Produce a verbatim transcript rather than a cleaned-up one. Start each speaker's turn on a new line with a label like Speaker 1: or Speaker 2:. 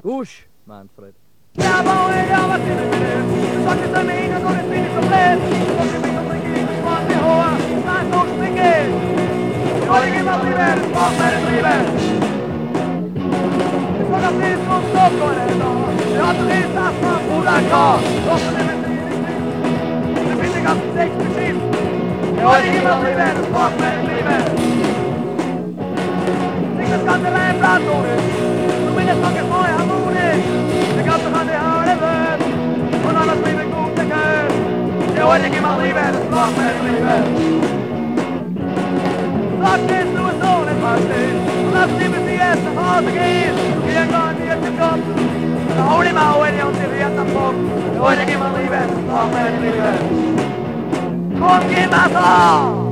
Speaker 1: Usch, Manfred.
Speaker 2: Ja, aber ja, was ist denn? Du sagst es mir hin und es bin ich so blöd. Du sagst mir noch nicht, ich mach die Hohe. Nein, so springen. Ich wollte nicht mal lieber, ich mach meine Liebe. Ich sag, das ist so so, Leute, da. Ja, du bist das, mein Bruder, klar. Doch, du nimmst mich nicht. Ich bin die ganzen sechs beschieden. Ich wollte nicht mal lieber, ich mach meine Liebe. Sing das ganze Leib, Blatt, ohne. Du bist jetzt noch gefreut, harmonisch. Ich hab doch an die Haare wird und alles wie wir gut können. Ja, heute geh mal lieber, das macht meine Liebe. Sag nicht, du es so nicht verstehst und lass die bis die erst nach Hause gehen. Irgendwann wird es kommen, dann hol die Mauer in die und die wird am Bock. Ja, heute geh mal lieber, das macht meine Liebe. Komm, geh mal so!